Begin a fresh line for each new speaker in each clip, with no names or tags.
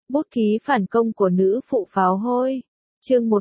Bút ký phản công của nữ phụ pháo hôi. Chương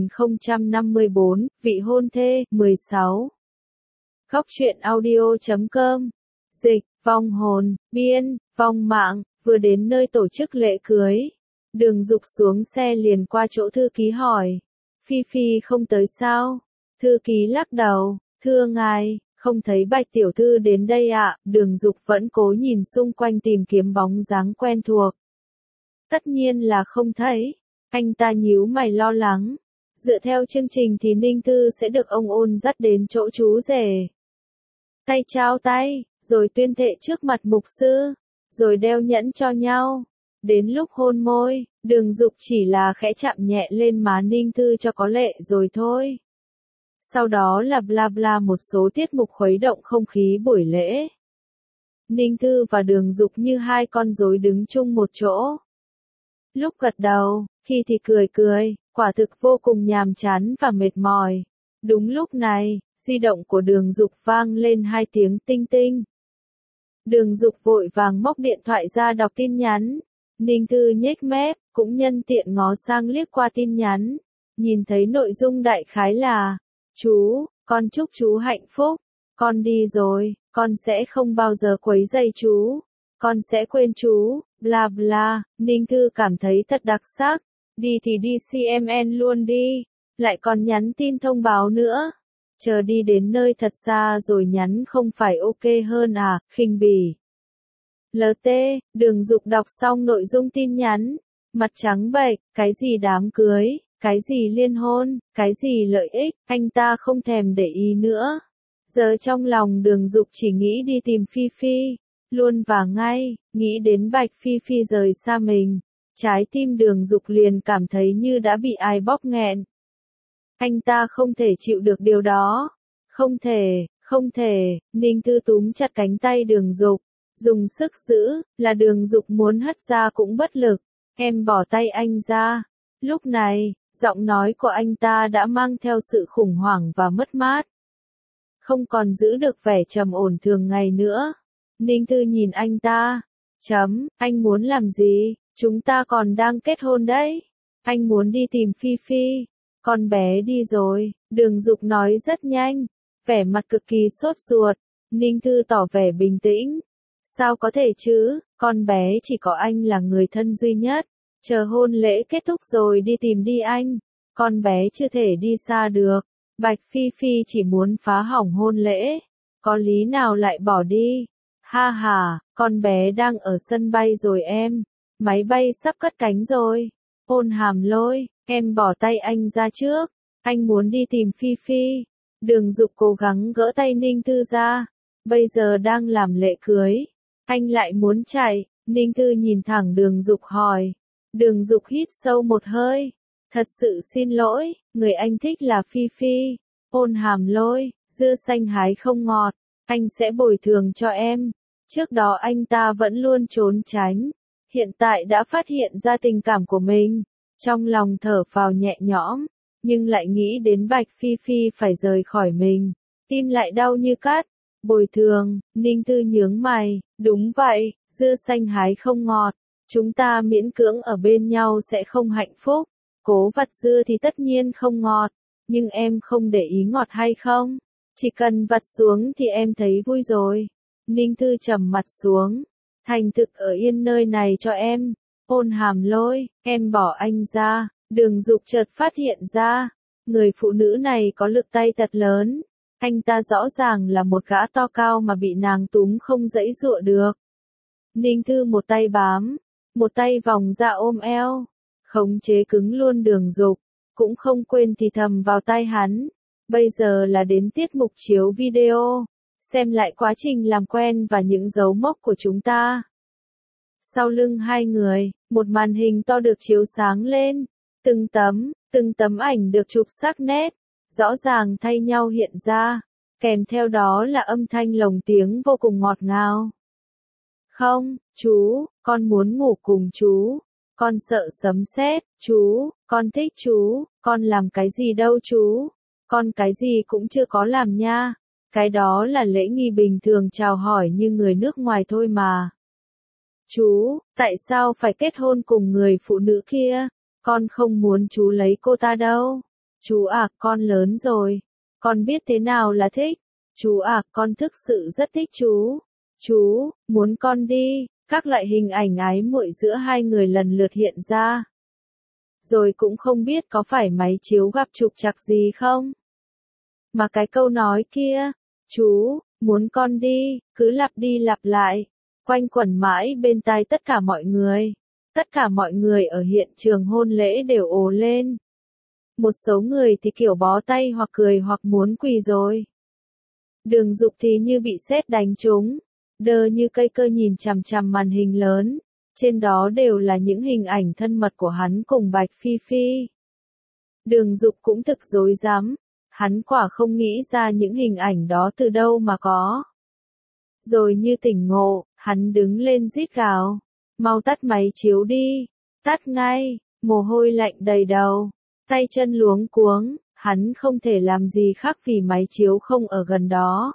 1054, vị hôn thê, 16. Góc truyện audio.com. Dịch, vong hồn, biên, vong mạng, vừa đến nơi tổ chức lễ cưới. Đường Dục xuống xe liền qua chỗ thư ký hỏi. Phi Phi không tới sao? Thư ký lắc đầu, thưa ngài, không thấy Bạch tiểu thư đến đây ạ. Đường Dục vẫn cố nhìn xung quanh tìm kiếm bóng dáng quen thuộc. Tất nhiên là không thấy. Anh ta nhíu mày lo lắng. Dựa theo chương trình thì Ninh Thư sẽ được ông ôn dắt đến chỗ chú rể. Tay trao tay, rồi tuyên thệ trước mặt mục sư, rồi đeo nhẫn cho nhau. Đến lúc hôn môi, Đường Dục chỉ là khẽ chạm nhẹ lên má Ninh Thư cho có lệ rồi thôi. Sau đó là bla bla một số tiết mục khuấy động không khí buổi lễ. Ninh Thư và Đường Dục như hai con rối đứng chung một chỗ. Lúc gật đầu, khi thì cười cười, quả thực vô cùng nhàm chán và mệt mỏi. Đúng lúc này, di động của Đường Dục vang lên 2 tiếng tinh tinh. Đường Dục vội vàng móc điện thoại ra đọc tin nhắn. Ninh Thư nhếch mép, cũng nhân tiện ngó sang liếc qua tin nhắn. Nhìn thấy nội dung đại khái là: chú, con chúc chú hạnh phúc. Con đi rồi, con sẽ không bao giờ quấy rầy chú. Con sẽ quên chú, bla bla. Ninh Thư cảm thấy thật đặc sắc. Đi thì đi CMN luôn đi. Lại còn nhắn tin thông báo nữa. Chờ đi đến nơi thật xa rồi nhắn không phải ok hơn à, khinh bỉ. LT, Đường Dục đọc xong nội dung tin nhắn. Mặt trắng bệch, cái gì đám cưới, cái gì liên hôn, cái gì lợi ích, anh ta không thèm để ý nữa. Giờ trong lòng Đường Dục chỉ nghĩ đi tìm Phi Phi. Luôn và ngay, nghĩ đến Bạch Phi Phi rời xa mình. Trái tim Đường Dục liền cảm thấy như đã bị ai bóp nghẹn. Anh ta không thể chịu được điều đó. Không thể, Ninh Thư túm chặt cánh tay Đường Dục, dùng sức giữ, là Đường Dục muốn hất ra cũng bất lực. Em bỏ tay anh ra. Lúc này, giọng nói của anh ta đã mang theo sự khủng hoảng và mất mát. Không còn giữ được vẻ trầm ổn thường ngày nữa. Ninh Thư nhìn anh ta. Anh muốn làm gì? Chúng ta còn đang kết hôn đấy. Anh muốn đi tìm Phi Phi. Con bé đi rồi, Đường Dục nói rất nhanh. Vẻ mặt cực kỳ sốt ruột. Ninh Thư tỏ vẻ bình tĩnh. Sao có thể chứ, con bé chỉ có anh là người thân duy nhất. Chờ hôn lễ kết thúc rồi đi tìm đi anh. Con bé chưa thể đi xa được. Bạch Phi Phi chỉ muốn phá hỏng hôn lễ. Có lý nào lại bỏ đi? Ha ha, con bé đang ở sân bay rồi em. Máy bay sắp cất cánh rồi. Ôn Hàm Lôi, em bỏ tay anh ra trước. Anh muốn đi tìm Phi Phi. Đường Dục cố gắng gỡ tay Ninh Thư ra. Bây giờ đang làm lễ cưới. Anh lại muốn chạy. Ninh Thư nhìn thẳng Đường Dục hỏi. Đường Dục hít sâu một hơi. Thật sự xin lỗi, người anh thích là Phi Phi. Ôn Hàm Lôi, dưa xanh hái không ngọt. Anh sẽ bồi thường cho em. Trước đó anh ta vẫn luôn trốn tránh. Hiện tại đã phát hiện ra tình cảm của mình. Trong lòng thở phào nhẹ nhõm. Nhưng lại nghĩ đến Bạch Phi Phi phải rời khỏi mình. Tim lại đau như cắt. Bồi thường, Ninh Thư nhướng mày. Đúng vậy, dưa xanh hái không ngọt. Chúng ta miễn cưỡng ở bên nhau sẽ không hạnh phúc. Cố vặt dưa thì tất nhiên không ngọt. Nhưng em không để ý ngọt hay không? Chỉ cần vặt xuống thì em thấy vui rồi. Ninh Thư trầm mặt xuống. Thành thực ở yên nơi này cho em. Ôn Hàm Lôi, em bỏ anh ra. Đường Dục chợt phát hiện ra. Người phụ nữ này có lực tay thật lớn. Anh ta rõ ràng là một gã to cao mà bị nàng túm không giãy giụa được. Ninh Thư một tay bám. Một tay vòng ra ôm eo. Khống chế cứng luôn Đường Dục. Cũng không quên thì thầm vào tai hắn. Bây giờ là đến tiết mục chiếu video. Xem lại quá trình làm quen và những dấu mốc của chúng ta. Sau lưng hai người, một màn hình to được chiếu sáng lên. Từng tấm ảnh được chụp sắc nét, rõ ràng thay nhau hiện ra. Kèm theo đó là âm thanh lồng tiếng vô cùng ngọt ngào. Không, chú, con muốn ngủ cùng chú. Con sợ sấm sét, chú, con thích chú, con làm cái gì đâu chú. Con cái gì cũng chưa có làm nha. Cái đó là lễ nghi bình thường chào hỏi như người nước ngoài thôi mà. Chú, tại sao phải kết hôn cùng người phụ nữ kia? Con không muốn chú lấy cô ta đâu. Chú à, con lớn rồi. Con biết thế nào là thích. Chú à, con thực sự rất thích chú. Chú, muốn con đi. Các loại hình ảnh ái muội giữa hai người lần lượt hiện ra. Rồi cũng không biết có phải máy chiếu gặp trục trặc gì không? Mà cái câu nói kia, chú, muốn con đi, cứ lặp đi lặp lại, quanh quẩn mãi bên tai tất cả mọi người. Tất cả mọi người ở hiện trường hôn lễ đều ồ lên. Một số người thì kiểu bó tay hoặc cười hoặc muốn quỳ rồi. Đường Dục thì như bị sét đánh trúng, đơ như cây cơ nhìn chằm chằm màn hình lớn, trên đó đều là những hình ảnh thân mật của hắn cùng Bạch Phi Phi. Đường Dục cũng thực rối rắm, hắn quả không nghĩ ra những hình ảnh đó từ đâu mà có. Rồi như tỉnh ngộ, hắn đứng lên rít gào, mau tắt máy chiếu đi, tắt ngay, mồ hôi lạnh đầy đầu, tay chân luống cuống, hắn không thể làm gì khác vì máy chiếu không ở gần đó.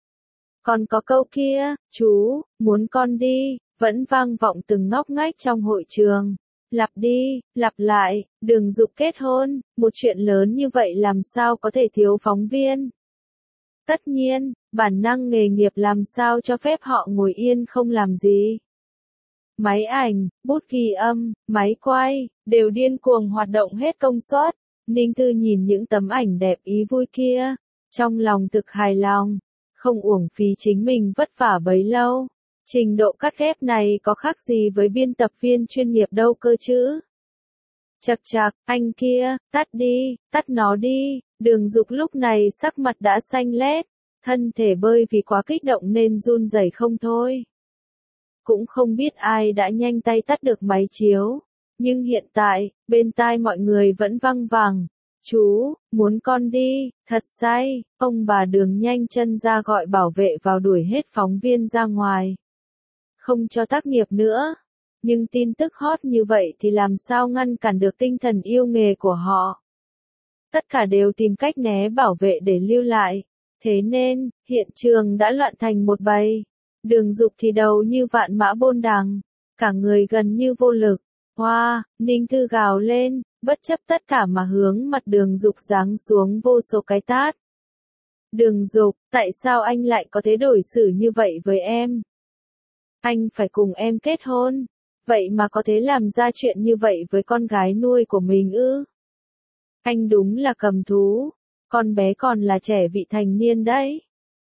Còn có câu kia, chú, muốn con đi, vẫn vang vọng từng ngóc ngách trong hội trường. Lặp đi, lặp lại, Đường Dục kết hôn, một chuyện lớn như vậy làm sao có thể thiếu phóng viên. Tất nhiên, bản năng nghề nghiệp làm sao cho phép họ ngồi yên không làm gì. Máy ảnh, bút ghi âm, máy quay, đều điên cuồng hoạt động hết công suất. Ninh Thư nhìn những tấm ảnh đẹp ý vui kia, trong lòng thực hài lòng, không uổng phí chính mình vất vả bấy lâu. Trình độ cắt ghép này có khác gì với biên tập viên chuyên nghiệp đâu cơ chứ. Chậc chạc, anh kia, tắt đi, tắt nó đi. Đường Dục lúc này sắc mặt đã xanh lét, thân thể bơi vì quá kích động nên run rẩy không thôi. Cũng không biết ai đã nhanh tay tắt được máy chiếu, nhưng hiện tại, bên tai mọi người vẫn văng vẳng. Chú, muốn con đi, thật say, ông bà Đường nhanh chân ra gọi bảo vệ vào đuổi hết phóng viên ra ngoài. Không cho tác nghiệp nữa. Nhưng tin tức hot như vậy thì làm sao ngăn cản được tinh thần yêu nghề của họ. Tất cả đều tìm cách né bảo vệ để lưu lại. Thế nên, hiện trường đã loạn thành một bầy. Đường Dục thì đầu như vạn mã bôn đằng, cả người gần như vô lực. Hoa, Ninh Thư gào lên, bất chấp tất cả mà hướng mặt Đường Dục giáng xuống vô số cái tát. Đường Dục, tại sao anh lại có thể đối xử như vậy với em? Anh phải cùng em kết hôn, vậy mà có thể làm ra chuyện như vậy với con gái nuôi của mình ư? Anh đúng là cầm thú, con bé còn là trẻ vị thành niên đấy.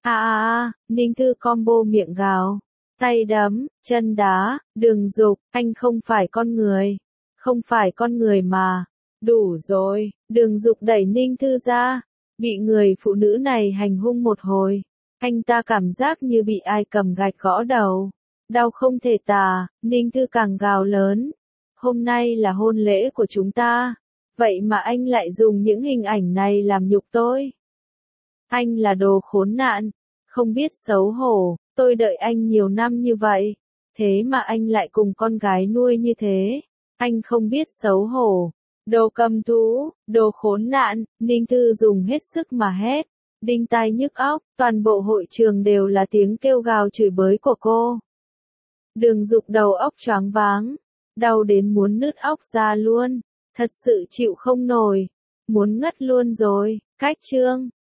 Ninh Thư combo miệng gào, tay đấm, chân đá, Đường Dục, anh không phải con người, không phải con người mà. Đủ rồi, Đường Dục đẩy Ninh Thư ra, bị người phụ nữ này hành hung một hồi, anh ta cảm giác như bị ai cầm gạch gõ đầu. Đau không thể tả, Ninh Thư càng gào lớn. Hôm nay là hôn lễ của chúng ta. Vậy mà anh lại dùng những hình ảnh này làm nhục tôi. Anh là đồ khốn nạn. Không biết xấu hổ, tôi đợi anh nhiều năm như vậy. Thế mà anh lại cùng con gái nuôi như thế. Anh không biết xấu hổ. Đồ cầm thú, đồ khốn nạn, Ninh Thư dùng hết sức mà hét. Đinh tai nhức óc, toàn bộ hội trường đều là tiếng kêu gào chửi bới của cô. Đường Dục đầu óc choáng váng, đau đến muốn nứt óc ra luôn, thật sự chịu không nổi, muốn ngất luôn rồi. Cách chương